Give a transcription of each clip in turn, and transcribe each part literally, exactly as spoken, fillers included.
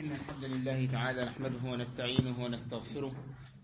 إن الحمد لله تعالى نحمده ونستعينه ونستغفره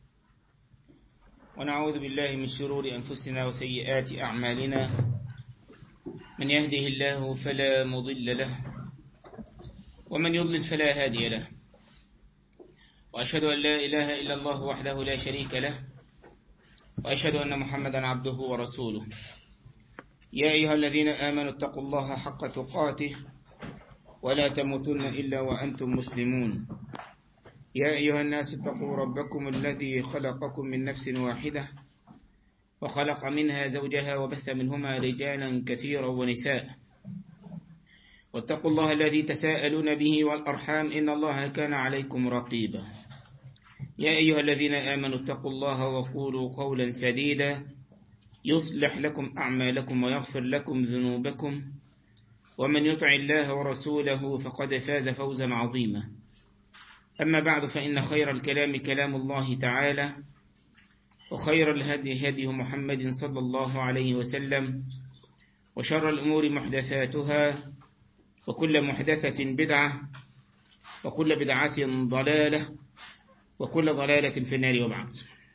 ونعوذ بالله من شرور أنفسنا وسيئات أعمالنا. من يهده الله فلا مضل له ومن يضلل فلا هادي له، وأشهد أن لا إله إلا الله وحده لا شريك له، وأشهد أن محمدا عبده ورسوله. يا أيها الذين آمنوا اتقوا الله حق تقاته ولا تموتن إلا وأنتم مسلمون. يا أيها الناس اتقوا ربكم الذي خلقكم من نفس واحدة وخلق منها زوجها وبث منهما رجالا كثيرا ونساء، واتقوا الله الذي تساءلون به والأرحام إن الله كان عليكم رقيبا. يا أيها الذين آمنوا اتقوا الله وقولوا قولا سديدا يصلح لكم أعمالكم ويغفر لكم ذنوبكم، ومن يطع الله ورسوله فقد فاز فوزا عظيما. أما بعد، فإن خير الكلام كلام الله تعالى، وخير الهدي هدي محمد صلى الله عليه وسلم، وشر الأمور محدثاتها، وكل محدثة بدعة، وكل بدعة ضلالة، وكل ضلالة في النار. وبعد،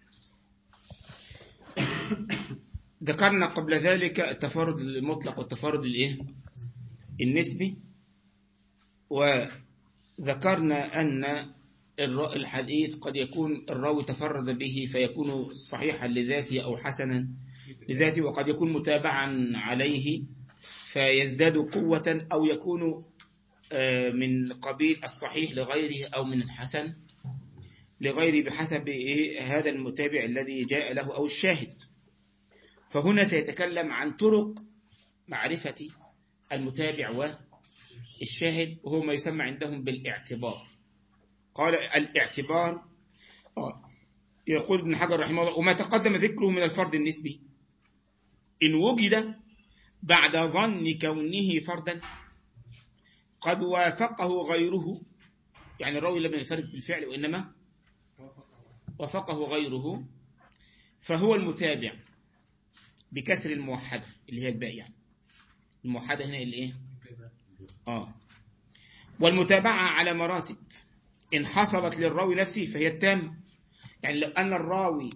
ذكرنا قبل ذلك التفرد المطلق والتفرد الإيه؟ النسبي، وذكرنا أن الحديث قد يكون الراوي تفرد به فيكون صحيحا لذاته أو حسنا لذاته، وقد يكون متابعا عليه فيزداد قوة، أو يكون من قبيل الصحيح لغيره أو من الحسن لغيره بحسب هذا المتابع الذي جاء له أو الشاهد. فهنا سيتكلم عن طرق معرفة المتابع والشاهد، وهو ما يسمى عندهم بالاعتبار. قال الاعتبار، يقول ابن حجر رحمه الله: وما تقدم ذكره من الفرد النسبي إن وجد بعد ظن كونه فردا قد وافقه غيره، يعني الراوي لم ينفرد بالفعل وإنما وافقه غيره، فهو المتابع بكسر الموحدة اللي هي الباء، يعني الموحدة هنا اللي ايه اه والمتابعة على مراتب. إن حصلت للراوي نفسه فهي التامة، يعني لو أن الراوي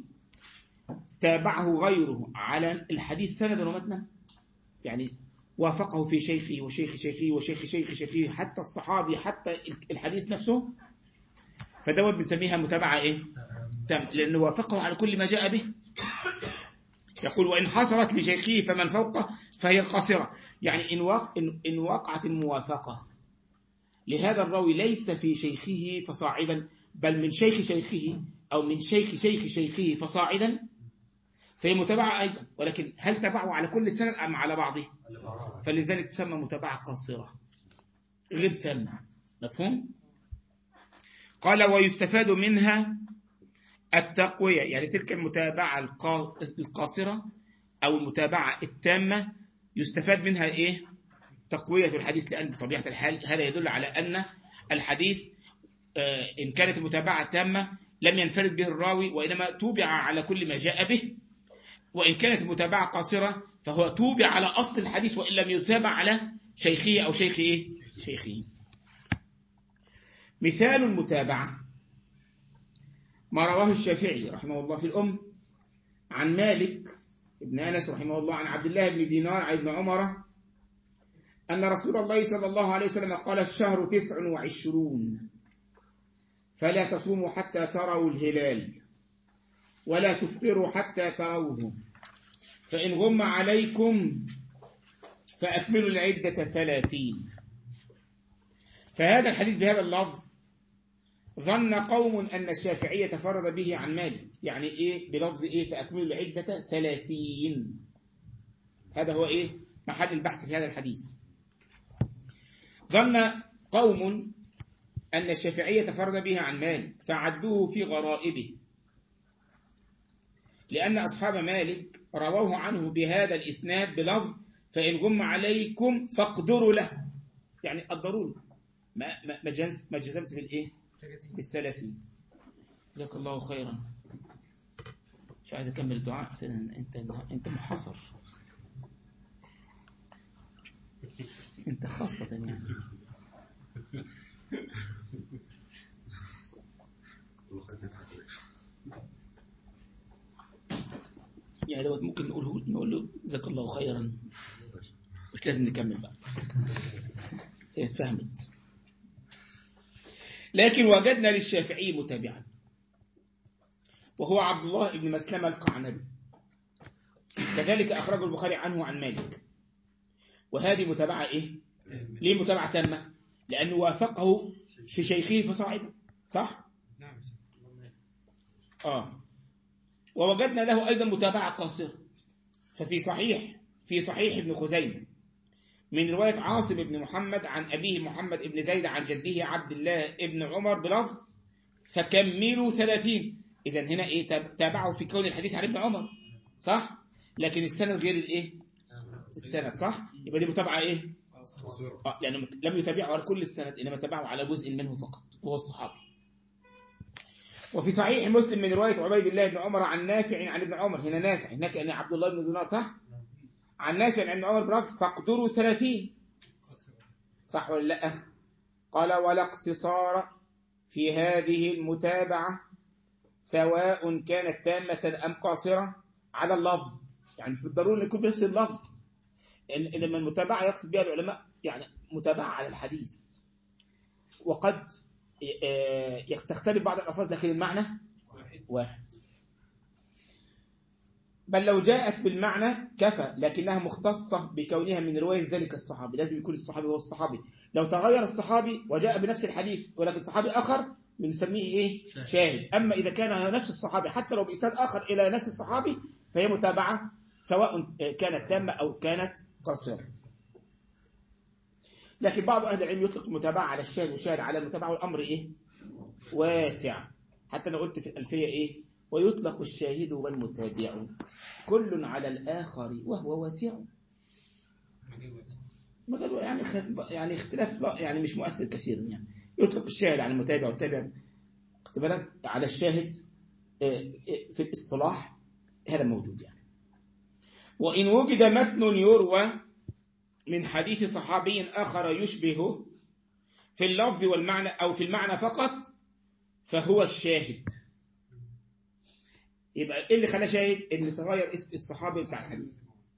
تابعه غيره على الحديث سندا ومتنا، يعني وافقه في شيخه وشيخ شيخه وشيخ شيخ شيخه حتى الصحابي حتى الحديث نفسه، فدوت بنسميها متابعة ايه تام، لأنه وافقه على كل ما جاء به. يقول: وإن حصلت لشيخه فمن فوقه فهي القاصرة، يعني إن وقعت الموافقة لهذا الراوي ليس في شيخه فصاعدا، بل من شيخ شيخه أو من شيخ شيخ شيخه فصاعدا، فهي متابعة أيضا، ولكن هل تبعه على كل السند أم على بعضه؟ فلذلك تسمى متابعة قاصرة غير تامة. مفهوم؟ قال: ويستفاد منها التقوية، يعني تلك المتابعة القاصرة أو المتابعة التامة يستفاد منها إيه؟ تقوية الحديث، لأن بطبيعة الحال هذا يدل على أن الحديث إن كانت المتابعة تامة لم ينفرد به الراوي وإنما توبع على كل ما جاء به، وإن كانت المتابعة قاصرة فهو توبع على أصل الحديث وإن لم يتابع على شيخه أو شيخ إيه؟ شيخه. مثال المتابعة ما رواه الشافعي رحمه الله في الأم عن مالك ابن أنس رحمه الله عن عبد الله بن دينار عن ابن عمر أن رسول الله صلى الله عليه وسلم قال: الشهر تسع وعشرون فلا تصوموا حتى تروا الهلال ولا تفطروا حتى تروه، فإن غم عليكم فأكملوا العدة ثلاثين. فهذا الحديث بهذا اللفظ ظن قوم أن الشافعية تفرد به عن مالك، يعني إيه بلفظ إيه فأكملوا العدة ثلاثين. هذا هو إيه محل البحث في هذا الحديث. ظن قوم أن الشافعية تفرد به عن مالك فعدوه في غرائبه، لأن أصحاب مالك رووه عنه بهذا الإسناد بلفظ فإن غم عليكم فاقدروا له، يعني قدروا له، ما ما ما جزمت بالإيه بالثلاثين. جزاك الله خيرا. مش عايز أكمل الدعاء حسنا، أنت أنت محاصر، أنت خاصة يعني. يعني دوت ممكن نقوله نقول له جزاك الله خيرا، مش لازم نكمل بقى. هي فهمت. لكن وجدنا للشافعي متابعا وهو عبد الله بن مسلمة القعنبي، كذلك أخرجه البخاري عنه عن مالك. وهذه متابعة إيه؟ ليه متابعة تامة؟ لأنه وافقه في شيخه فصاعدا، صح؟ آه. ووجدنا له أيضا متابعة قاصرة، ففي صحيح في صحيح ابن خزيمة من رواية عاصم بن محمد عن أبيه محمد بن زيد عن جده عبد الله بن عمر بلفظ فكملوا ثلاثين. إذن هنا إيه؟ تابعوا في كون الحديث عن ابن عمر، صح؟ لكن السند غير الإيه؟ السند، صح؟ يبقى دي متابعة إيه؟ آه، لأنه لم يتابعوا على كل السند، إنما تابعوا على جزء منه فقط وهو الصحابي. وفي صحيح مسلم من رواية عبيد الله بن عمر عن نافع عن ابن عمر، هنا نافع هناك أن عبد الله بن دينار، صح؟ عن نافع عن ابن عمر بلفظ فاقدروا ثلاثين، صح ولا لا؟ قال ولا اقتصار في هذه المتابعة سواء كانت تامة أم قاصرة على اللفظ، يعني مش بالضرورة يكون بنفس اللفظ، إن لما المتابعة يقصد بها العلماء يعني متابعة على الحديث، وقد تختلف بعض الألفاظ لكن المعنى واحد. بل لو جاءت بالمعنى كفى، لكنها مختصة بكونها من رواية ذلك الصحابي، لازم يكون الصحابي هو الصحابي. لو تغير الصحابي وجاء بنفس الحديث ولكن صحابي آخر بنسميه إيه؟ شاهد. أما إذا كان نفس الصحابي حتى لو بإسناد آخر إلى نفس الصحابي فهي متابعة سواء كانت تامة أو كانت قاصرة. لكن بعض أهل العلم يطلق المتابعة على الشاهد وشاهد على المتابعة، والأمر إيه؟ واسع. حتى أنا قلت في الألفية إيه؟ ويطلق الشاهد والمتابع كل على الآخر وهو واسع. يعني يعني اختلاف يعني مش مؤثر كثيرا، يعني يطلق الشاهد على المتابع والتابع اختبارات على الشاهد في الاصطلاح، هذا موجود يعني. وإن وجد متن يروى من حديث صحابي آخر يشبهه في اللفظ والمعنى أو في المعنى فقط فهو الشاهد. يبقى إيه اللي خلاه شاهد؟ إن تغير اسم الصحابي بتاع الحديث.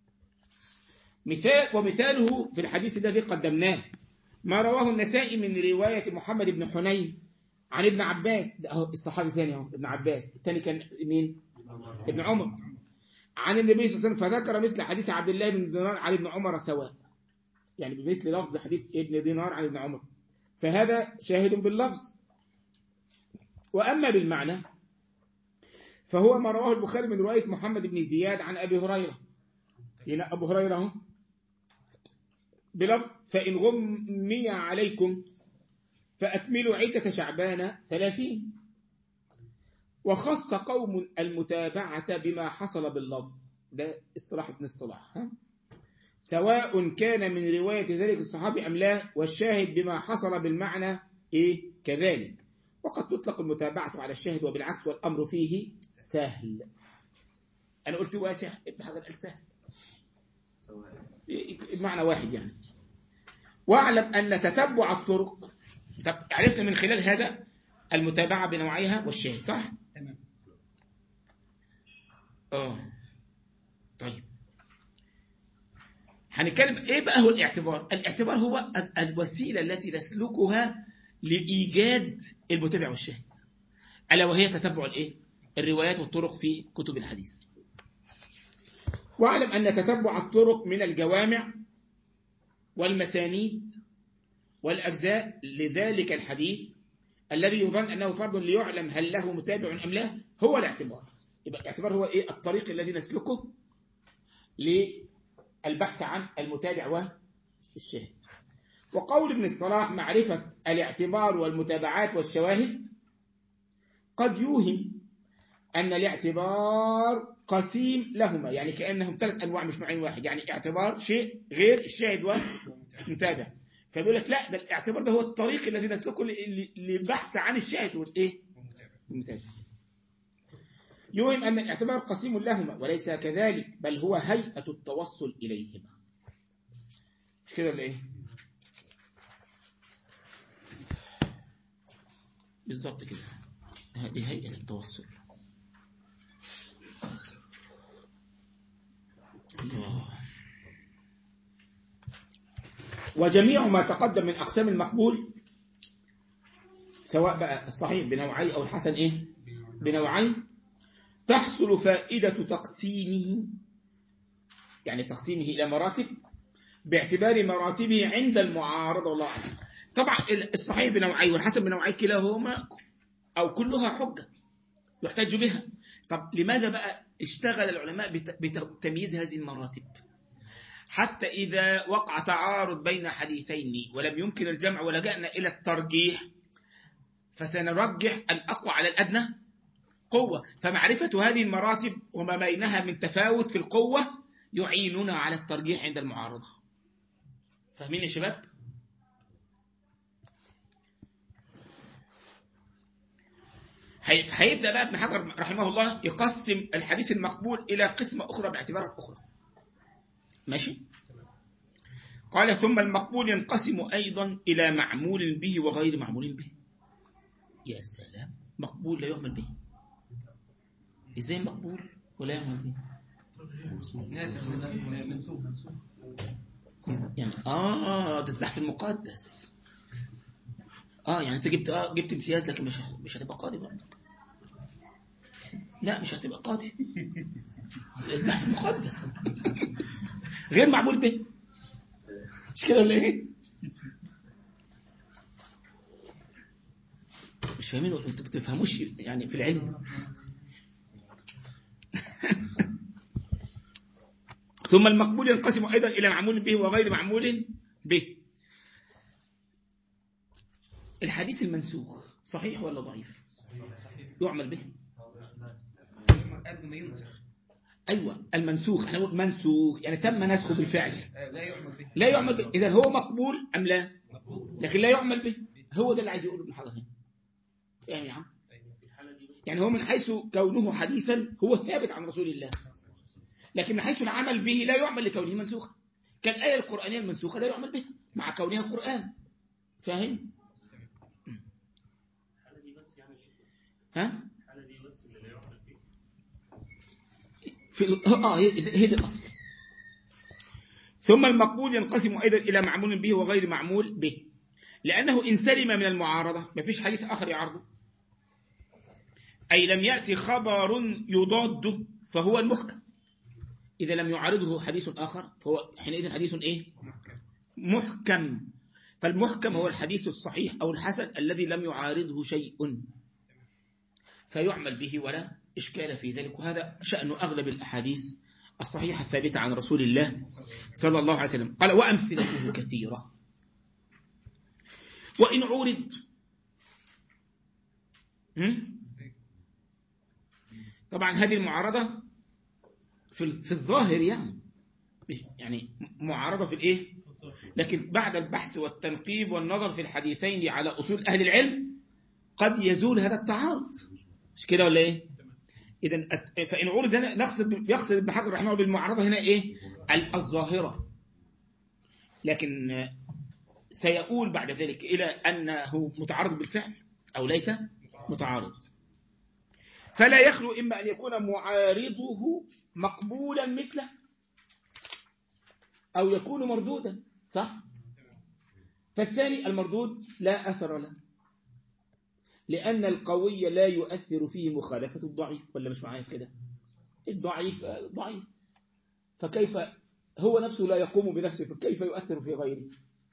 مثال ومثاله في الحديث الذي قدمناه ما رواه النسائي من رواية محمد بن حنين عن ابن عباس، ده الصحابي الثاني اهو ابن عباس، الثاني كان مين؟ ابن عمر، عن النبي صلى الله عليه وسلم، فذكر مثل حديث عبد الله بن دينار عن ابن عمر سواء، يعني بمثل لفظ حديث ابن دينار عن ابن عمر، فهذا شاهد باللفظ. وأما بالمعنى فهو ما رواه البخاري من رواية محمد بن زياد عن أبي هريرة، هنا أبو هريرة بلفظ فإن غمي عليكم فأكملوا عدة شعبان ثلاثين. وخص قوم المتابعة بما حصل باللفظ، ده اصطلاح ابن الصلاح، ها؟ سواء كان من رواية ذلك الصحابي أم لا، والشاهد بما حصل بالمعنى إيه كذلك. وقد تطلق المتابعة على الشاهد وبالعكس، والأمر فيه سهل. أنا قلت واسع، ابن حجر قال سهل، المعنى واحد يعني. واعلم أن تتبع الطرق، طب عرفنا من خلال هذا المتابعة بنوعيها والشاهد، صح؟ تمام. اه طيب هنتكلم ايه بقى هو الاعتبار؟ الاعتبار هو الوسيلة التي نسلكها لإيجاد المتابع والشاهد، ألا وهي تتبع الايه؟ الروايات والطرق في كتب الحديث. واعلم أن تتبع الطرق من الجوامع والمسانيد والأجزاء لذلك الحديث الذي يظن أنه فرض ليعلم هل له متابع أم لا هو الاعتبار. يبقى الاعتبار هو إيه؟ الطريق الذي نسلكه للبحث عن المتابع والشاهد. وقول ابن الصلاح معرفة الاعتبار والمتابعات والشواهد قد يوهم أن الاعتبار قسيم لهما، يعني كأنهم ثلاث أنواع مش نوعين واحد، يعني اعتبار شيء غير الشاهد والمتابع. فبيقول لك لا، ده الاعتبار ده هو الطريق الذي نسلكه للبحث عن الشاهد والايه المتابع. يوهم أن الاعتبار قسيم لهما وليس كذلك، بل هو هيئة التوصل إليهما. مش كده ولا ايه؟ بالضبط كده، هذه هيئة التوصل. الله. وجميع ما تقدم من أقسام المقبول سواء بقى الصحيح بنوعي أو الحسن إيه بنوعي تحصل فائدة تقسيمه، يعني تقسيمه إلى مراتب باعتبار مراتبه عند المعارضة. والله أعلم. طبعا الصحيح بنوعي والحسن بنوعي كلاهما أو كلها حجة يحتج بها. طب لماذا بقى اشتغل العلماء بتمييز هذه المراتب؟ حتى إذا وقع تعارض بين حديثين ولم يمكن الجمع ولجأنا إلى الترجيح فسنرجح الأقوى على الأدنى قوة. فمعرفة هذه المراتب وما بينها من تفاوت في القوة يعيننا على الترجيح عند المعارضة. فاهمين يا شباب؟ هيبدأ بقى ابن حجر رحمه الله يقسم الحديث المقبول إلى قسمة أخرى باعتبارات أخرى. ماشي؟ قال ثم المقبول ينقسم أيضا إلى معمول به وغير معمول به. يا سلام، مقبول لا يعمل به؟ إزاي مقبول ولا يعمل به؟ يعني آه ده الزحف المقدس. آه يعني أنت جبت آه جبت امتياز لكن مش مش هتبقى قاضي برضك. لا مش هتبقى قاضي. الزحف المقدس غير معمول به، مش كده ولا إيه؟ مش فاهمين انتوا بتفهموش يعني في العلم. ثم المقبول ينقسم أيضا إلى معمول به وغير معمول به. الحديث المنسوخ صحيح ولا ضعيف؟ يعمل به قبل ما ينسخ. أيوة المنسوخ، احنا نقول منسوخ يعني تم نسخه بالفعل، لا يعمل به. لا يعمل به. إذا هو مقبول أم لا؟ لكن لا يعمل به. هو ده اللي عايز يقوله ابن حجر هنا. فاهم يا عم؟ يعني هو من حيث كونه حديثا هو ثابت عن رسول الله، لكن من حيث العمل به لا يعمل لكونه منسوخا. كالآية القرآنية المنسوخة لا يعمل بها مع كونها قرآن. فاهم؟ ها؟ في اه هي دي الأصل. ثم المقبول ينقسم أيضا إلى معمول به وغير معمول به، لأنه إن سلم من المعارضة ما فيش حديث آخر يعرضه، أي لم يأتي خبر يضاده فهو المحكم. إذا لم يعارضه حديث آخر فهو حينئذ حديث إيه؟ محكم. فالمحكم هو الحديث الصحيح أو الحسن الذي لم يعارضه شيء فيعمل به ولا إشكال في ذلك. وهذا شأن أغلب الأحاديث الصحيحة الثابتة عن رسول الله صلى الله عليه وسلم. قال وأمثلته كثيرة. وإن عورض طبعا هذه المعارضة في في الظاهر يعني يعني معارضة في الإيه؟ لكن بعد البحث والتنقيب والنظر في الحديثين على أصول أهل العلم قد يزول هذا التعارض. مش كده ولا إيه؟ إذن فإن عورض هنا نقصد يقصد ابن حجر رحمه الله بالمعارضة هنا إيه؟ الظاهرة، لكن سيقول بعد ذلك إلى أنه متعارض بالفعل أو ليس متعارض. فلا يخلو إما أن يكون معارضه مقبولا مثله أو يكون مردودا، صح؟ فالثاني المردود لا أثر له، لأن القوي لا يؤثر فيه مخالفة الضعيف. ولا مش معايا في كده؟ الضعيف ضعيف، فكيف هو نفسه لا يقوم بنفسه فكيف يؤثر في غيره؟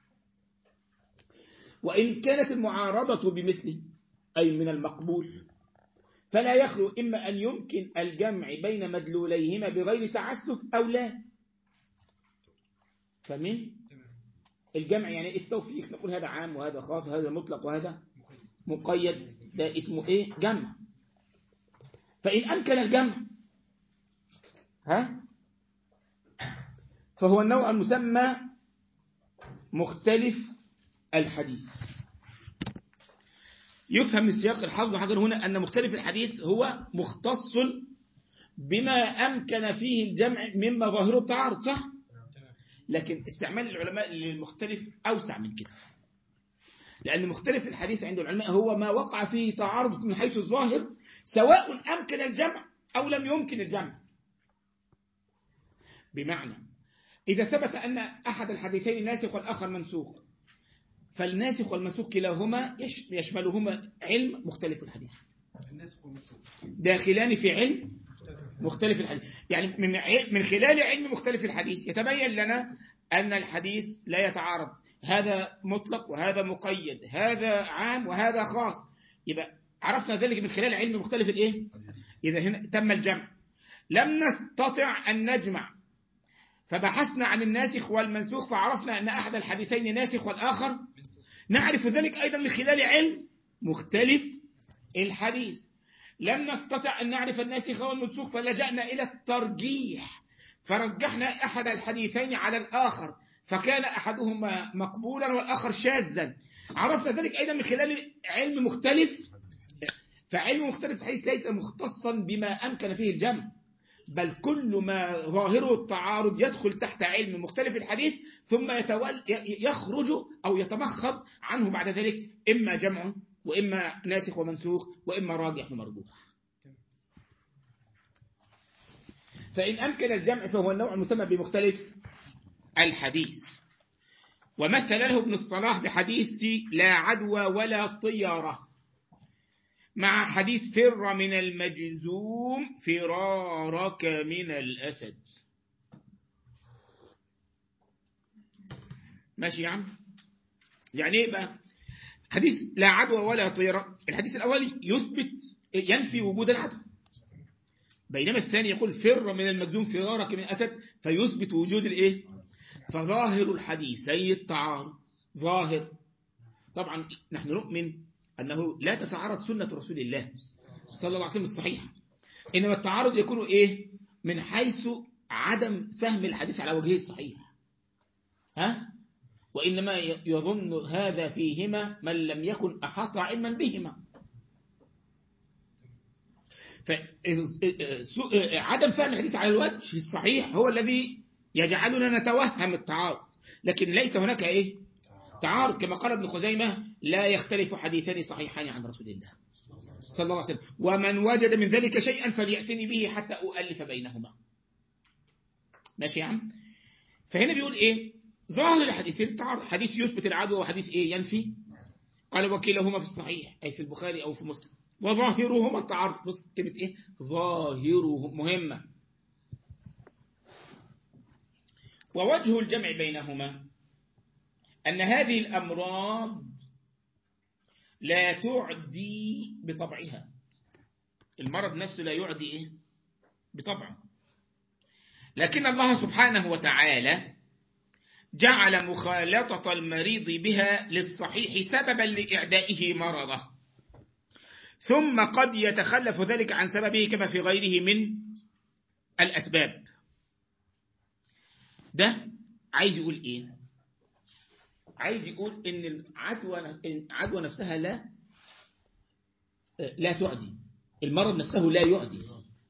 وإن كانت المعارضة بمثله أي من المقبول فلا يخلو إما أن يمكن الجمع بين مدلوليهما بغير تعسف أو لا. فمن الجمع يعني التوفيق، نقول هذا عام وهذا خاص، هذا مطلق وهذا مقيد، ده اسمه إيه؟ جمع. فإن أمكن الجمع ها فهو النوع المسمى مختلف الحديث. يفهم من سياق الحافظ بن حجر هنا أن مختلف الحديث هو مختص بما أمكن فيه الجمع مما ظاهره التعارض، صح؟ لكن استعمال العلماء للمختلف أوسع من كده، لأن مختلف الحديث عند العلماء هو ما وقع فيه تعارض من حيث الظاهر سواء أمكن الجمع أو لم يمكن الجمع. بمعنى إذا ثبت أن أحد الحديثين ناسخ والآخر منسوخ، فالناسخ والمنسوخ كلاهما يشملهما علم مختلف الحديث، داخلان في علم مختلف الحديث. يعني من من خلال علم مختلف الحديث يتبين لنا أن الحديث لا يتعارض، هذا مطلق وهذا مقيد، هذا عام وهذا خاص. يبقى عرفنا ذلك من خلال علم مختلف الإيه؟ إذا هنا تم الجمع. لم نستطع أن نجمع، فبحثنا عن الناسخ والمنسوخ، فعرفنا أن أحد الحديثين ناسخ والآخر، نعرف ذلك أيضا من خلال علم مختلف الحديث. لم نستطع أن نعرف الناسخ والمنسوخ، فلجأنا إلى الترجيح، فرجحنا أحد الحديثين على الآخر، فكان أحدهما مقبولا والآخر شاذا. عرفنا ذلك أيضا من خلال علم مختلف. فعلم مختلف الحديث ليس مختصا بما أمكن فيه الجمع، بل كل ما ظاهره التعارض يدخل تحت علم مختلف الحديث، ثم يتول يخرج أو يتمخض عنه بعد ذلك إما جمع وإما ناسخ ومنسوخ وإما راجح ومرجوح. فإن أمكن الجمع فهو النوع المسمى بمختلف الحديث. ومثل له ابن الصلاح بحديث لا عدوى ولا طيرة مع حديث فر من المجذوم فرارك من الأسد. ماشي يا عم؟ يعني ايه بقى حديث لا عدوى ولا طيرة؟ الحديث الأول يثبت ينفي وجود العدوى، بينما الثاني يقول فر من المجذوم فرارك من الأسد، فيثبت وجود الايه؟ فظاهر الحديثي التعارض ظاهر. طبعا نحن نؤمن أنه لا تتعارض سنة رسول الله صلى الله عليه وسلم الصحيحة، إنما التعارض يكون إيه؟ من حيث عدم فهم الحديث على وجهه الصحيح، ها؟ وإنما يظن هذا فيهما من لم يكن أحاط علما بهما. فعدم فهم الحديث على الوجه الصحيح هو الذي يجعلنا نتوهم التعارض، لكن ليس هناك إيه؟ تعارض. كما قال ابن خزيمة لا يختلف حديثان صحيحان عن رسول الله صلى الله عليه وسلم، ومن وجد من ذلك شيئا فليأتني به حتى أؤلف بينهما. ماشي يا عم؟ فهنا بيقول إيه؟ ظاهر الحديثين التعارض، حديث يثبت العدوى وحديث إيه؟ ينفي. قال وكيلهما في الصحيح أي في البخاري أو في مسلم، وظاهرهما التعارض. بص كلمة إيه؟ ظاهره مهمة. ووجه الجمع بينهما أن هذه الأمراض لا تعدي بطبعها، المرض نفسه لا يعدي إيه؟ بطبعه، لكن الله سبحانه وتعالى جعل مخالطة المريض بها للصحيح سببا لإعدائه مرضه، ثم قد يتخلف ذلك عن سببه كما في غيره من الأسباب. ده عايز يقول إيه؟ عايز يقول إن العدوى العدوى نفسها لا لا تعدي، المرض نفسه لا يعدي،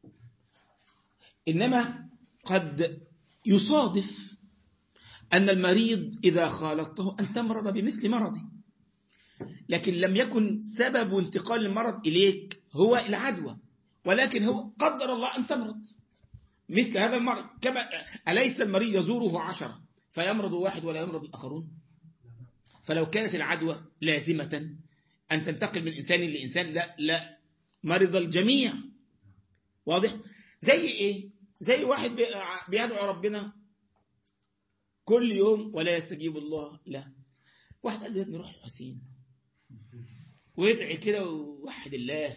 إنما قد يصادف أن المريض إذا خالطته أن تمرض بمثل مرضه، لكن لم يكن سبب انتقال المرض إليك هو العدوى، ولكن هو قدر الله أن تمرض مثل هذا المرض. كما أليس المريض يزوره عشرة فيمرض واحد ولا يمرض الآخرون؟ فلو كانت العدوى لازمة أن تنتقل من إنسان لإنسان لا لا مرض الجميع. واضح؟ زي إيه؟ زي واحد بيدعو ربنا كل يوم ولا يستجيب الله لا. واحد قال له يا ابني روح الحسين ويدعي كده ووحد الله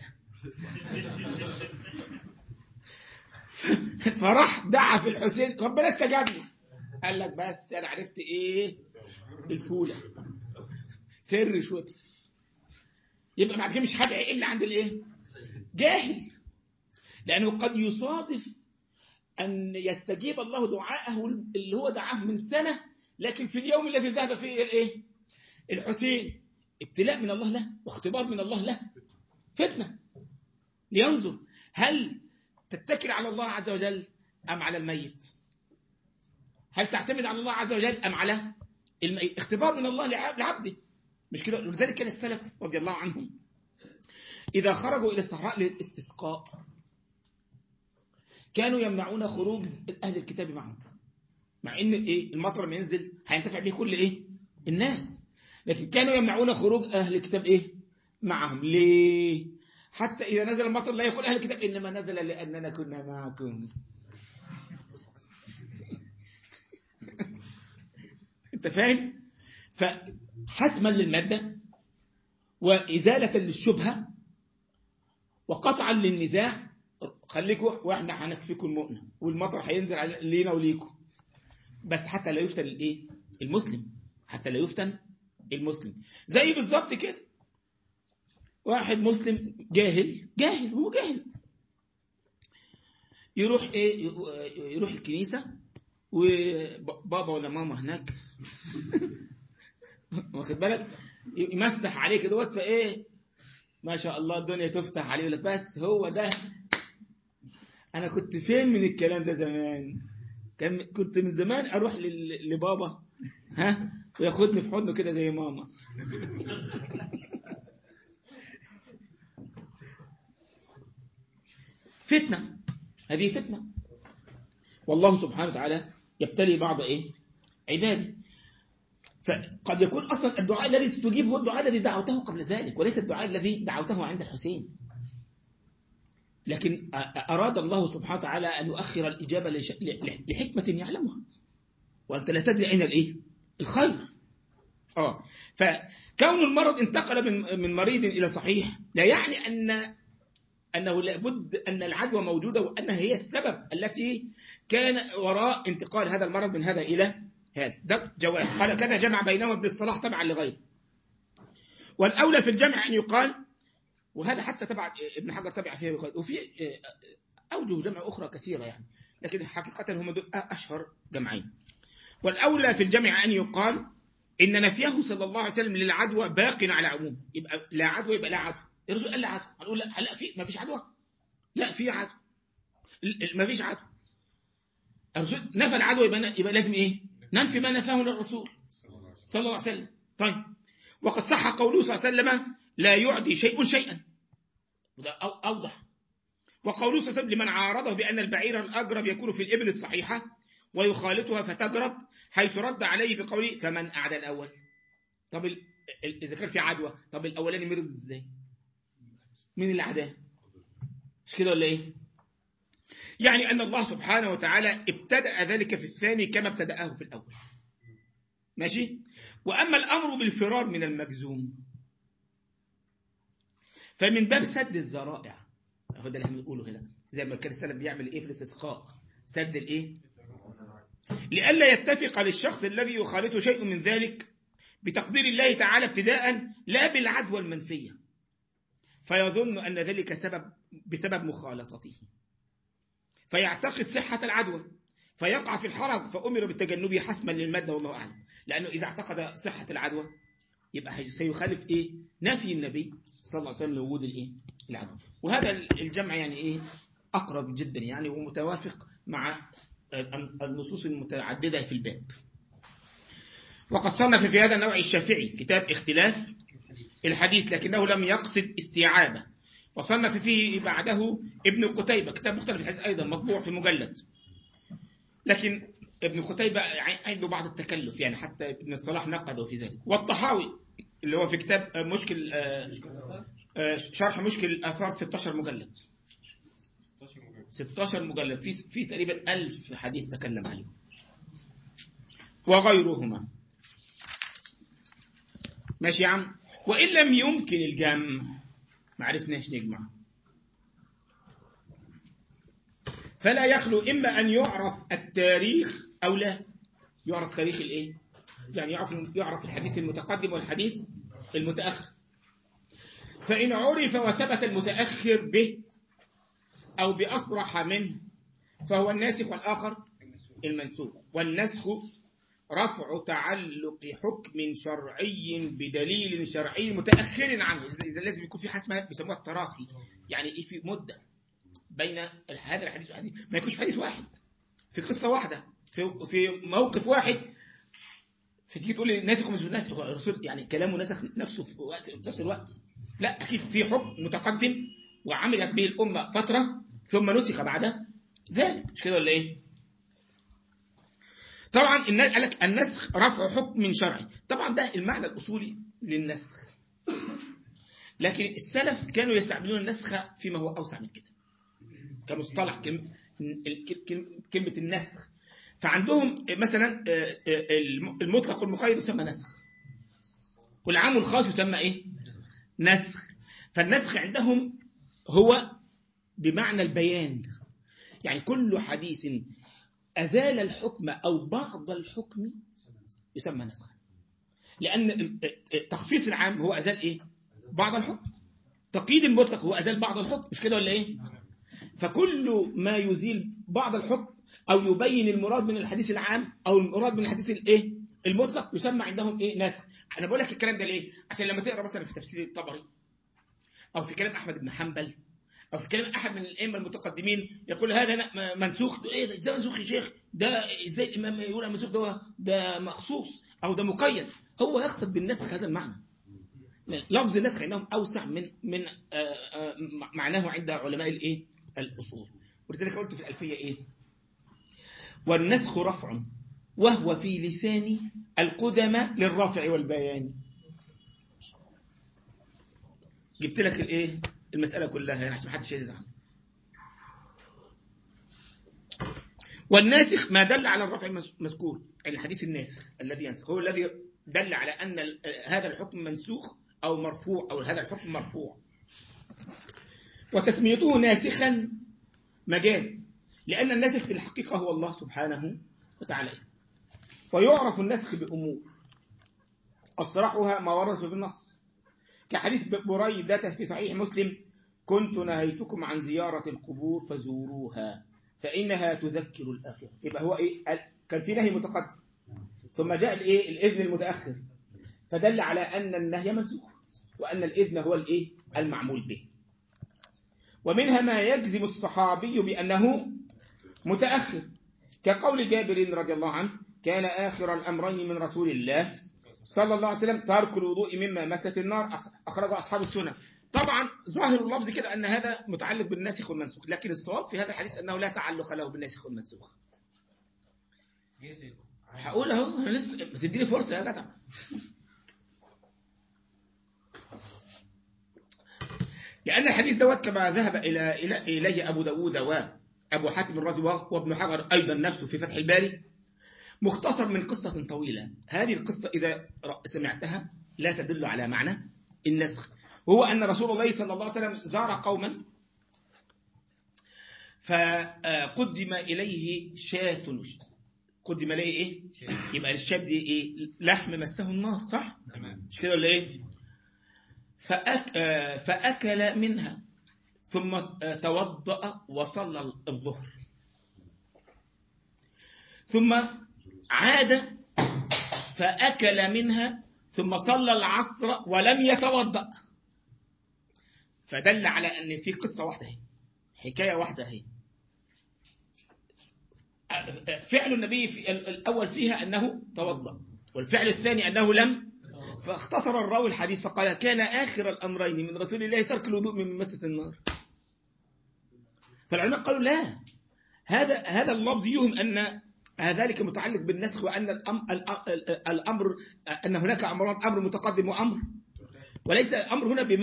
فراح دعا في الحسين ربنا استجاب له. قال لك بس أنا عرفت إيه الفولة سر شوبس. يبقى بعد كده مش حاجة إلا عند الإيه؟ جاهل. لأنه قد يصادف أن يستجيب الله دعاءه اللي هو دعاه من سنة، لكن في اليوم الذي ذهب فيه إلى الإيه؟ الحسين ابتلاء من الله له واختبار من الله له، فتنة لينظر هل تتكل على الله عز وجل أم على الميت، هل تعتمد على الله عز وجل أم على الميت. اختبار من الله لعبده، مش كده؟ لذلك كان السلف رضي الله عنهم إذا خرجوا إلى الصحراء للاستسقاء كانوا يمنعون خروج أهل الكتاب معهم، مع ان ايه المطر ما ينزل هينتفع به كل ايه الناس، لكن كانوا يمنعون خروج اهل الكتاب ايه معهم. ليه؟ حتى اذا نزل المطر لا يقول اهل الكتاب انما نزل لاننا كنا معكم. انت فاهم؟ فحسما للماده وازاله للشبهه وقطعا للنزاع، خليكوا واحنا هنكفيكم المؤنه والمطر هينزل علينا وليكم، بس حتى لا يفتن الايه المسلم، حتى لا يفتن المسلم. زي بالظبط كده واحد مسلم جاهل جاهل هو جاهل يروح ايه يروح الكنيسه وبابا ولا ماما هناك واخد بالك يمسح عليك دوت، فايه ما شاء الله الدنيا تفتح عليه، يقول لك بس هو ده انا كنت فين من الكلام ده زمان، كان كنت من زمان اروح لبابا ها وياخدني في حضنه كده زي ماما. فتنه، هذه فتنه، والله سبحانه وتعالى يبتلي بعض ايه عباده. فقد يكون اصلا الدعاء الذي استجيب هو الدعاء الذي دعوته قبل ذلك، وليس الدعاء الذي دعوته عند الحسين، لكن اراد الله سبحانه وتعالى ان يؤخر الاجابه لحكمه يعلمها، وانت لا تدري اين الايه الخير. اه فكون المرض انتقل من من مريض الى صحيح لا يعني ان انه لابد ان العدوى موجوده وانها هي السبب التي كان وراء انتقال هذا المرض من هذا الى هذا. ده جواب قال كذا جمع بينهم ابن الصلاح تبعا لغيره، والاولى في الجمع ان يقال، وهذا حتى تبع ابن حجر تبع فيه بقال، وفي اوجه جمع اخرى كثيره يعني، لكن حقيقه هم دول اشهر جمعين. والاولى في الجمع ان يقال ان نفيه صلى الله عليه وسلم للعدوى باق على عموم، يبقى لا عدوى يبقى لا عدوى. الرسول قال لا عدوى، هنقول لا لا في ما فيش عدوى، لا في عدوى، ما فيش عدوى. الرسول نفى العدوى يبقى, يبقى لازم ايه ننفي ما نفاه للرسول صلى الله عليه وسلم. طيب وقد صح قوله صلى الله عليه وسلم لا يعدي شيء شيئا، وده اوضح. وقوله صلى الله عليه وسلم لمن عارضه بان البعير الاجرب يكون في الابل الصحيحه ويخالطها فتجرب، حيث رد عليه بقوله فمن اعدى الاول. طب اذا كان في عدوى، طب الاولاني مرض ازاي؟ مين اللي عداه؟ مش كده ولا ايه؟ يعني ان الله سبحانه وتعالى ابتدأ ذلك في الثاني كما ابتدأه في الاول. ماشي. واما الامر بالفرار من المجزوم فمن باب سد الذرائع، هو ده اللي احنا بنقوله هنا، زي ما كان السلف بيعمل ايه في الاستسقاء، سد الايه لئلا يتفق للشخص الذي يخالطه شيء من ذلك بتقدير الله تعالى ابتداء لا بالعدوى المنفية، فيظن أن ذلك سبب بسبب مخالطته فيعتقد صحة العدوى فيقع في الحرج، فأمر بالتجنب حسما للمادة والله أعلم. لأنه إذا اعتقد صحة العدوى يبقى سيخالف إيه نفي النبي صلى الله عليه وسلم لوجود الإيه العدوى. وهذا الجمع يعني إيه أقرب جدا يعني ومتوافق مع النصوص المتعددة في الباب. وقد صنف في هذا النوع الشافعي كتاب اختلاف الحديث لكنه لم يقصد استيعابه، وصنف فيه بعده ابن قتيبة كتاب مختلف الحديث أيضا مطبوع في مجلد، لكن ابن قتيبة عنده بعض التكلف يعني حتى ابن الصلاح نقده في ذلك. والطحاوي اللي هو في كتاب مشكل شرح مشكل الآثار ستاشر مجلد ستاشر مجلد في في تقريبا ألف حديث تكلم عليه وغيرهما. ماشي يا عم. وإن لم يمكن الجمع ما عرفناش نجمع، فلا يخلو إما أن يعرف التاريخ أو لا يعرف تاريخ الإيه يعني يعرف يعرف الحديث المتقدم والحديث المتأخر. فإن عرف وثبت المتأخر به أو بأصرح منه فهو الناسخ والآخر المنسوخ. والنسخ رفع تعلق حكم شرعي بدليل شرعي متأخر عنه، إذا لازم يكون في حسمة بيسموها التراخي، يعني إيه في مدة بين هذا الحديث والحديث، ما يكونش في حديث واحد في قصة واحدة في في موقف واحد فتيجي تقول لي ناسخ ومش ناسخ، الرسول يعني كلامه نسخ نفسه في وقت نفس الوقت، لا أكيد في حكم متقدم وعملت به الأمة فترة ثم نسخ بعد ذلك، مش كده ولا إيه؟ طبعا الناس قال لك النسخ رفع حكم شرعي، طبعا ده المعنى الأصولي للنسخ، لكن السلف كانوا يستعملون النسخ فيما هو أوسع من كده كمصطلح كلمة النسخ. فعندهم مثلا المطلق والمقيد يسمى نسخ، والعام والخاص يسمى ايه؟ نسخ. فالنسخ عندهم هو بمعنى البيان، يعني كل حديث أزال الحكم أو بعض الحكم يسمى نسخ، لأن تخصيص العام هو أزال إيه؟ بعض الحكم. تقييد المطلق هو أزال بعض الحكم، مش كده ولا إيه؟ فكل ما يزيل بعض الحكم أو يبين المراد من الحديث العام أو المراد من الحديث الإيه؟ المطلق يسمى عندهم إيه؟ نسخ. أنا بقول لك الكلام ده ليه؟ عشان لما تقرأ مثلا في تفسير الطبري أو في كلام أحمد بن حنبل أو في كلام أحد من الأئمة المتقدمين يقول هذا منسوخ، إيه ده إزاي منسوخ يا شيخ؟ ده إزاي الإمام يقول منسوخ؟ ده ده مخصوص أو ده مقيد. هو يقصد بالنسخ هذا المعنى. لفظ النسخ عندهم أوسع من من معناه عند علماء الإيه؟ الأصول. ولذلك قلت في الألفية إيه؟ والنسخ رفع وهو في لسان القدماء للرفع والبيان. جبت لك الإيه؟ المسألة كلها يعني عشان ما حدش يزعل. والناسخ ما دل على الرفع المذكور، الحديث الناسخ الذي ينسخ هو الذي دل على أن هذا الحكم منسوخ أو مرفوع أو هذا الحكم مرفوع. وتسميته ناسخا مجاز، لأن الناسخ في الحقيقة هو الله سبحانه وتعالى. ويعرف النسخ بأمور أصرحها ما ورد في النص، كحديث بريدة في صحيح مسلم: كنت نهيتكم عن زيارة القبور فزوروها فإنها تذكر الآخرة. يبقى هو إيه؟ كان في نهي متقدم ثم جاء الإيه؟ الإذن المتأخر، فدل على أن النهي منسوخ وأن الإذن هو الإيه؟ المعمول به. ومنها ما يجزم الصحابي بأنه متأخر، كقول جابر رضي الله عنه: كان آخر الأمرين من رسول الله صلى الله عليه وسلم ترك الوضوء مما مست النار، أخرجه أصحاب السنن. طبعا ظاهر اللفظ كده أن هذا متعلق بالناسخ والمنسوخ، لكن الصواب في هذا الحديث أنه لا تعلق له بالناسخ والمنسوخ. هقول اهو، انا لسه بتديني فرصه يا جدع. لأن الحديث دوت كما ذهب إلى إليه أبو داود وأبو حاتم الرازي وابن حجر أيضا نفسه في فتح الباري، مختصر من قصة طويلة. هذه القصة إذا سمعتها لا تدل على معنى النسخ، وهو أن رسول الله صلى الله عليه وسلم زار قوما فقدم إليه شاة. قدم إليه إيه؟ يبقى الشاة دي إيه؟ لحم مسه النار، صح؟ مش كده ولا إيه؟ فأك... فأكل منها ثم توضأ وصلى الظهر، ثم عاد فأكل منها ثم صلى العصر ولم يتوضأ. فدل على أن في قصة واحدة هي، حكاية واحدة هي. فعل النبي في الأول فيها أنه توضأ، والفعل الثاني أنه لم. فاختصر الراوي الحديث فقال: كان آخر الأمرين من رسول الله ترك الوضوء من مسة النار. فالعلماء قالوا لا، هذا هذا اللفظ يوهم أن ذلك متعلق بالنسخ، وأن الأمر أن هناك أمران، أمر متقدم وأمر، وليس الأمر هنا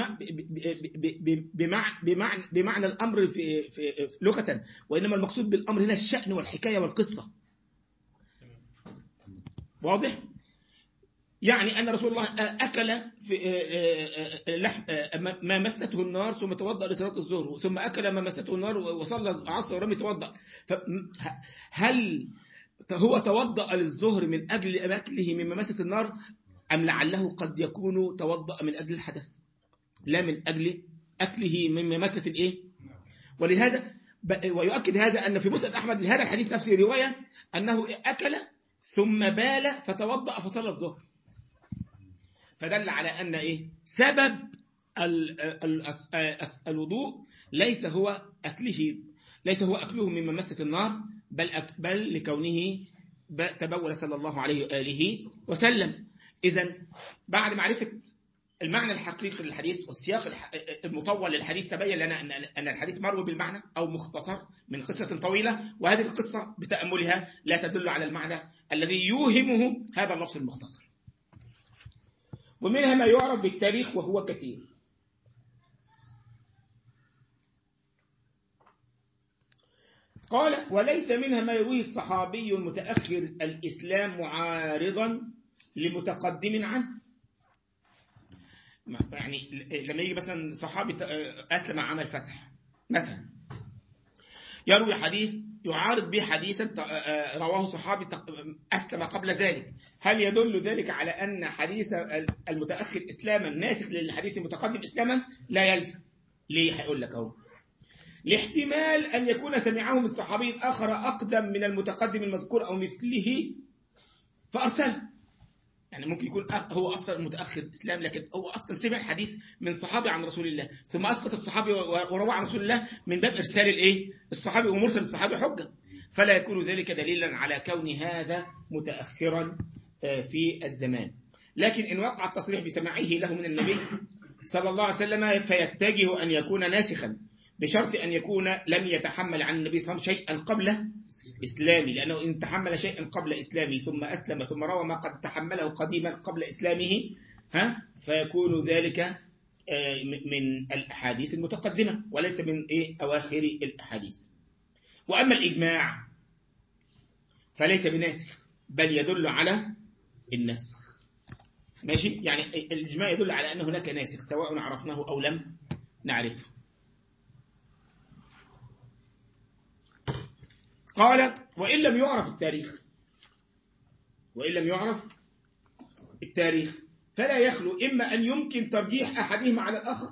بمعنى بمعنى بمعنى الأمر في في لغة، وإنما المقصود بالأمر هنا الشأن والحكاية والقصة. واضح؟ يعني أن رسول الله أكل في لحم ما مسته النار ثم توضأ لصلاة الظهر، ثم أكل ما مسته النار وصلى العصر ولم يتوضأ. هل هو توضأ للظهر من أجل أكله مما مست النار، أم لعله قد يكون توضأ من أجل الحدث لا من أجل أكله مما مست الإيه؟ ولهذا ويؤكد هذا أن في مسند أحمد لهذا الحديث نفسه رواية أنه أكل ثم بال فتوضأ فصلى الظهر، فدل على أن إيه؟ سبب الوضوء ليس هو أكله ليس هو أكله مما مست النار، بل بل لكونه تبول صلى الله عليه وآله وسلم. إذن بعد معرفة المعنى الحقيقي للحديث والسياق المطول للحديث تبين لنا أن الحديث مروي بالمعنى أو مختصر من قصة طويلة، وهذه القصة بتأملها لا تدل على المعنى الذي يوهمه هذا اللفظ المختصر. ومنها ما يعرف بالتاريخ وهو كثير. قال: وليس منها ما يرويه الصحابي المتأخر الإسلام معارضا لمتقدم عنه. يعني لما يجي مثلا صحابي أسلم عمل فتح مثلا، يروي حديث يعارض به حديثا رواه صحابي أسلم قبل ذلك، هل يدل ذلك على أن حديث المتأخر إسلاما ناسخ للحديث المتقدم إسلاما؟ لا يلزم. ليه؟ هيقول لك أهو: لاحتمال أن يكون سمعه من صحابي آخر أقدم من المتقدم المذكور أو مثله فأرسله. يعني ممكن يكون هو أصلا متأخر إسلام، لكن هو أصلا سمع حديث من صحابي عن رسول الله، ثم أسقط الصحابي وروى عن رسول الله من باب إرسال الإيه؟ الصحابي، ومرسل الصحابي حجة، فلا يكون ذلك دليلا على كون هذا متأخرا في الزمان. لكن إن وقع التصريح بسماعه له من النبي صلى الله عليه وسلم فيتجه أن يكون ناسخا، بشرط أن يكون لم يتحمل عن النبي صلى الله عليه وسلم شيئا قبل إسلامي، لأنه إن تحمل شيئا قبل إسلامه ثم أسلم ثم روى ما قد تحمله قديما قبل إسلامه ها فيكون ذلك من الأحاديث المتقدمة وليس من إيه أواخر الأحاديث. وأما الإجماع فليس بناسخ، بل يدل على النسخ. ماشي؟ يعني الإجماع يدل على أن هناك ناسخ سواء عرفناه أو لم نعرفه. قال: وإن لم يعرف التاريخ وإن لم يعرف التاريخ فلا يخلو إما أن يمكن ترجيح أحدهما على الآخر.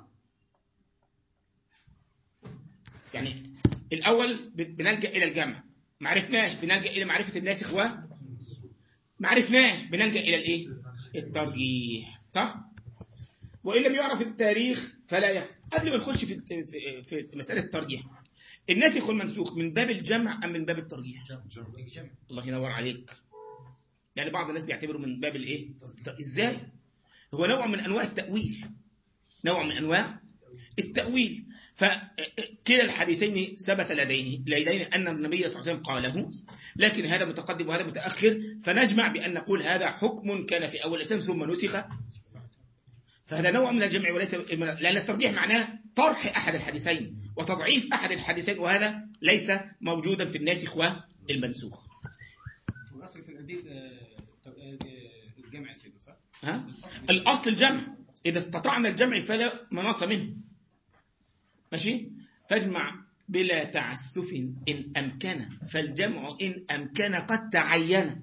يعني الأول بنلجأ إلى الجمع، ما عرفناش بنلجأ إلى معرفة الناسخ، وما عرفناش بنلجأ إلى الإيه؟ الترجيح، صح؟ وإن لم يعرف التاريخ فلا يخلو. قبل ما نخش في في في مسألة الترجيح، الناسخ والمنسوخ من باب الجمع أم من باب الترجيح؟ جمع. الله ينور عليك. يعني بعض الناس بيعتبروا من باب الايه؟ ازاي؟ هو نوع من انواع التأويل، نوع من انواع التأويل. فكلا الحديثين ثبت لديه لدينا ان النبي صلى الله عليه وسلم قاله، لكن هذا متقدم وهذا متأخر، فنجمع بأن نقول هذا حكم كان في اول الاسلام ثم نسخ. فهذا نوع من الجمع وليس، لأن الترجيح معناه طرح أحد الحديثين وتضعيف أحد الحديثين، وهذا ليس موجودا في الناسخ والمنسوخ. الأصل في الحديث الجمع سيده، صح؟ ها؟ الأصل الجمع، إذا استطعنا الجمع فلا مناص منه. ماشي؟ فاجمع بلا تعسف إن أمكن، فالجمع إن أمكن قد تعين.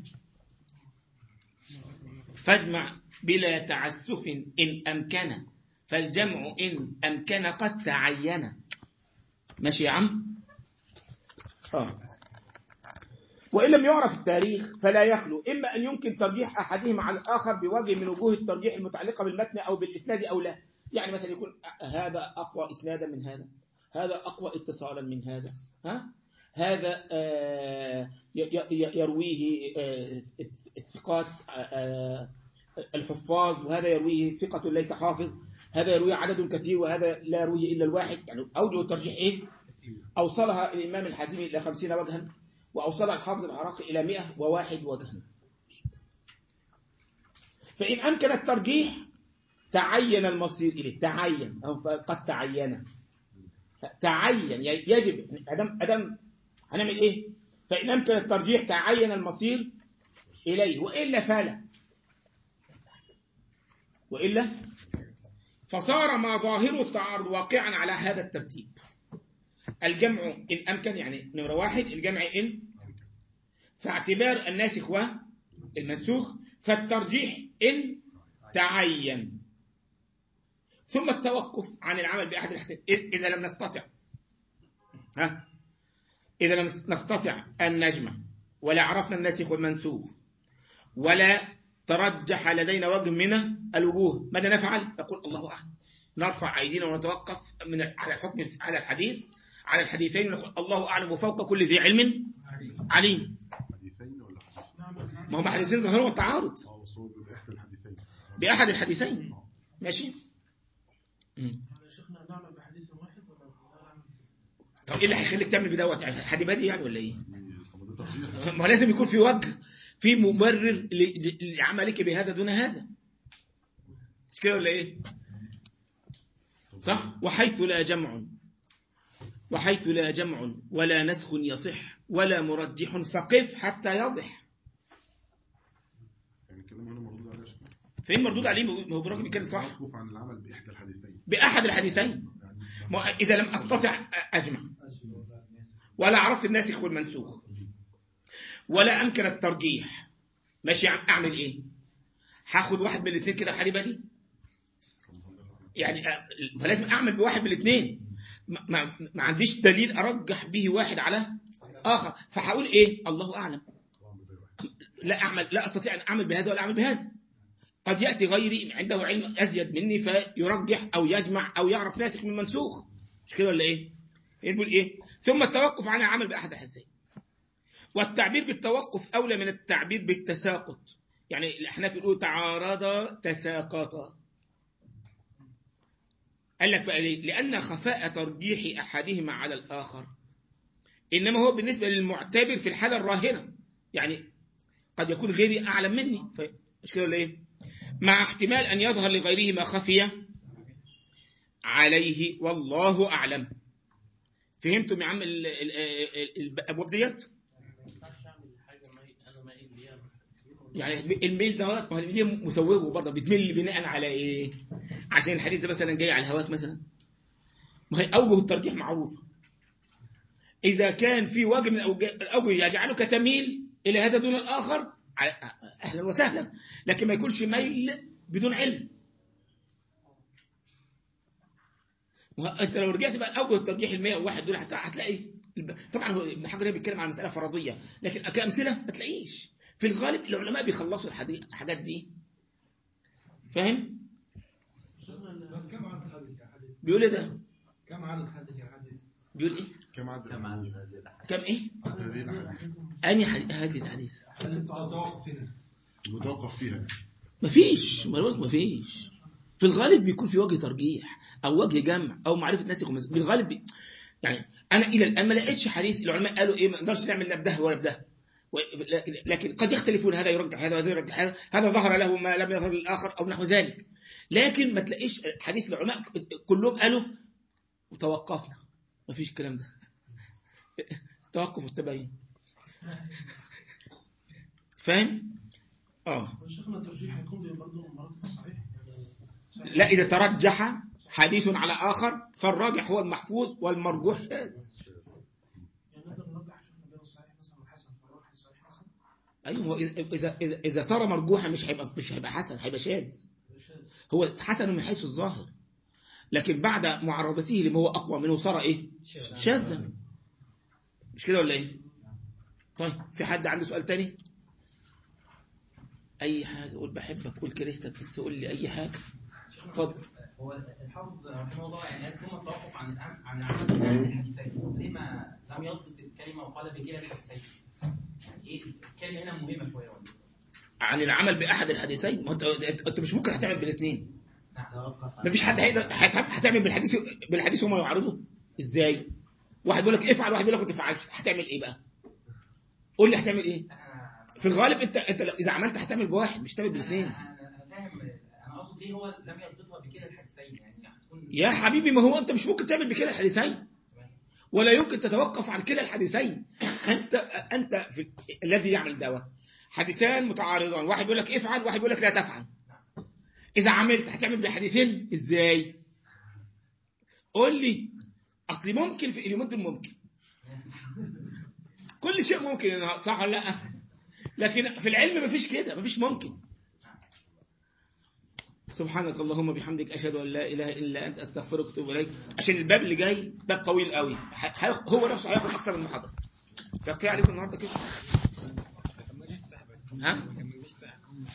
فاجمع بلا تعسف إن أمكن، فالجمع إن أمكن قد تعين. ماشي يا عم؟ آه. وإن لم يعرف التاريخ فلا يخلو إما أن يمكن ترجيح أحدهما على الآخر بوجه من وجوه الترجيح المتعلقة بالمتن أو بالإسناد أو لا. يعني مثلا يكون هذا أقوى إسنادا من هذا، هذا أقوى اتصالا من هذا، ها؟ هذا آه يرويه آه الثقات آه الحفاظ، وهذا يرويه ثقة ليس حافظ، هذا يرويه عدد كثير وهذا لا يرويه إلا الواحد. يعني أوجه الترجيح إيه؟ أوصلها الإمام الحازمي إلى خمسين وجها، وأوصلها الحافظ العراقي إلى مئة وواحد وجها. فإن أمكن الترجيح تعين المصير إليه، تعين أو قد تعين تعين يجب أدم أدم هنعمل إيه؟ فإن أمكن الترجيح تعين المصير إليه، وإلا فلا وإلا فصار ما ظاهره التعارض واقعا على هذا الترتيب: الجمع إن أمكن، يعني نمرة واحد الجمع إن، فاعتبار الناسخ والمنسوخ، فالترجيح إن تعين، ثم التوقف عن العمل بأحد الحسين إذا لم نستطع ها إذا لم نستطع أن نجمع ولا عرفنا الناسخ والمنسوخ ولا ترجح لدينا وجه من الوجوه، ماذا نفعل؟ نقول الله أعلم، نرفع أيدينا ونتوقف من على الحكم على الحديث على الحديثين، ونقول الله أعلم وفوق كل ذي علم عليم. حديثين ولا ما هم حديثين ظهروا التعارض بأحد الحديثين بأحد الحديثين. ماشي. مم. شيخنا نعمل بحديث واحد ولا نعمل؟ طب ايه اللي هيخليك تعمل بدوت يعني حد بادي يعني ولا ايه؟ طب ده ترجيح. ما لازم يكون في وجه، في مبرر ل- لعملك بهذا دون هذا، مش كده ولا ايه؟ صح. وحيث لا جمع وحيث لا جمع ولا نسخ يصح ولا مرجح فقف حتى يضح. يعني الكلام هنا مردود عليه شيء. فين مردود عليه؟ ما هو في راجل بيتكلم صح توقف عن العمل باحدى الحديثين. باحد الحديثين. يعني ما اذا لم استطع اجمع ولا عرفت الناسخ والمنسوخ ولا امكن الترجيح، ماشي اعمل ايه؟ هاخد واحد من الاثنين كده حالي بدي يعني، فلازم اعمل بواحد من الاثنين. ما, ما, ما عنديش دليل ارجح به واحد على اخر، فهقول ايه؟ الله اعلم. لا اعمل لا استطيع ان اعمل بهذا ولا اعمل بهذا. قد ياتي غيري عنده علم ازيد مني فيرجح او يجمع او يعرف ناسخ من منسوخ، مش كده ولا ايه؟ يقول ايه؟ ثم التوقف عن العمل باحد الحديثين. والتعبير بالتوقف اولى من التعبير بالتساقط. يعني الاحناف يقولوا تعارضا تساقطا. قال لك بقى ليه؟ لأن خفاء ترجيح أحدهما على الآخر إنما هو بالنسبة للمعتبر في الحالة الراهنة، يعني قد يكون غيري أعلم مني، مش كده ولا إيه؟ مع احتمال أن يظهر لغيره ما خفي عليه والله أعلم. فهمتم يا عم الأبواب ديت؟ يعني الميل دوت، ما هي مسوغه برضه بتمل بناء على ايه؟ عشان الحديث ده مثلا جاي على الهواك مثلا، ما هي اوجه الترجيح معروفه. اذا كان في وجه من الاوجه يجعلك تميل الى هذا دون الاخر اهلا وسهلا، لكن ما يكونش ميل بدون علم. انت لو رجعت بقى اوجه الترجيح ال مية وواحد دول هتلاقي طبعا هو ابن حجر بيتكلم عن مساله فرضيه، لكن كامثله ما تلاقيش. في الغالب العلماء بيخلصوا الحاجات دي، فاهم؟ بيقول ايه ده؟ كم عدد الحديث يا حديث؟ بيقول ايه؟ كم عدد الحديث؟ كم ايه؟ عدد هذه الحديث. اني هذه الحديث المتوقف فيها المتوقف فيها مفيش، ما بقولك مفيش. في الغالب بيكون في وجه ترجيح او وجه جمع او معرفه ناسخ ومنسوخ بالغالب بي... يعني انا الى الان ما لقيتش حديث العلماء قالوا ايه ما نقدرش نعمل لا بده ولا بده، لكن قد يختلفون، هذا يرجح هذا وهذا يرجح هذا، هذا ظهر له ما لم يظهر للآخر أو نحو ذلك. لكن ما تلاقيش حديث العلماء كلهم قالوا وتوقفنا، ما فيش الكلام ده. توقف والتبين، فاهم؟ اه شيخنا الترجيح هيكون برضه مراتب الصحيح يعني. لا، إذا ترجح حديث على آخر فالراجح هو المحفوظ والمرجوح شاذ. ايوه، اذا اذا اذا صار مرجوحا مش هيبقى مش هيبقى حسن، هيبقى شاذ. هو حسن من حيث الظاهر، لكن بعد معارضته لما هو اقوى منه صار ايه؟ شاذا. مش كده ولا ايه؟ طيب في حد عنده سؤال تاني؟ اي حاجه، قول بحبك، قول كرهتك، بس قول لي اي حاجه. اتفضل. هو الحافظ رحمه الله يعني ثم التوقف عن عن عمل احد الحديثين، ليه ما لم يضبط الكلمه وقال بكلا الحديثين؟ يعني ايه الكلمه هنا مهمه شويه ولا عن العمل باحد الحديثين؟ ما انت انت مش ممكن هتعمل بالاثنين. ما فيش حد هيقدر هتعمل بالحديث بالحديث وما يعارضه ازاي؟ واحد بيقول لك افعل، واحد بيقول لك ما تفعلش، هتعمل ايه بقى؟ قول لي هتعمل ايه؟ في الغالب انت انت اذا عملت هتعمل بواحد، مش هتعمل بالاثنين. انا فاهم، انا اقصد ليه هو لم يضبطها بكلا الحديثين يعني هتكون. يا حبيبي ما هو انت مش ممكن تعمل بكلا الحديثين، ولا يمكن تتوقف عن كلا الحديثين. انت انت في الذي يعمل دعوه حديثان متعارضان، واحد بيقول لك افعل، واحد بيقول لك لا تفعل. اذا عملت هتعمل بالحديثين ازاي؟ قول لي. اصلي ممكن في اليومين دول ممكن كل شيء ممكن، صح ولا لا؟ لكن في العلم مفيش كده، مفيش ممكن. سبحانك اللهم بحمدك اشهد ان لا اله الا انت استغفرك واتوب اليك. عشان الباب اللي جاي باب طويل قوي، هو نفسه هياخد اكثر من محاضره. فكفايه عليكم النهارده كده. ها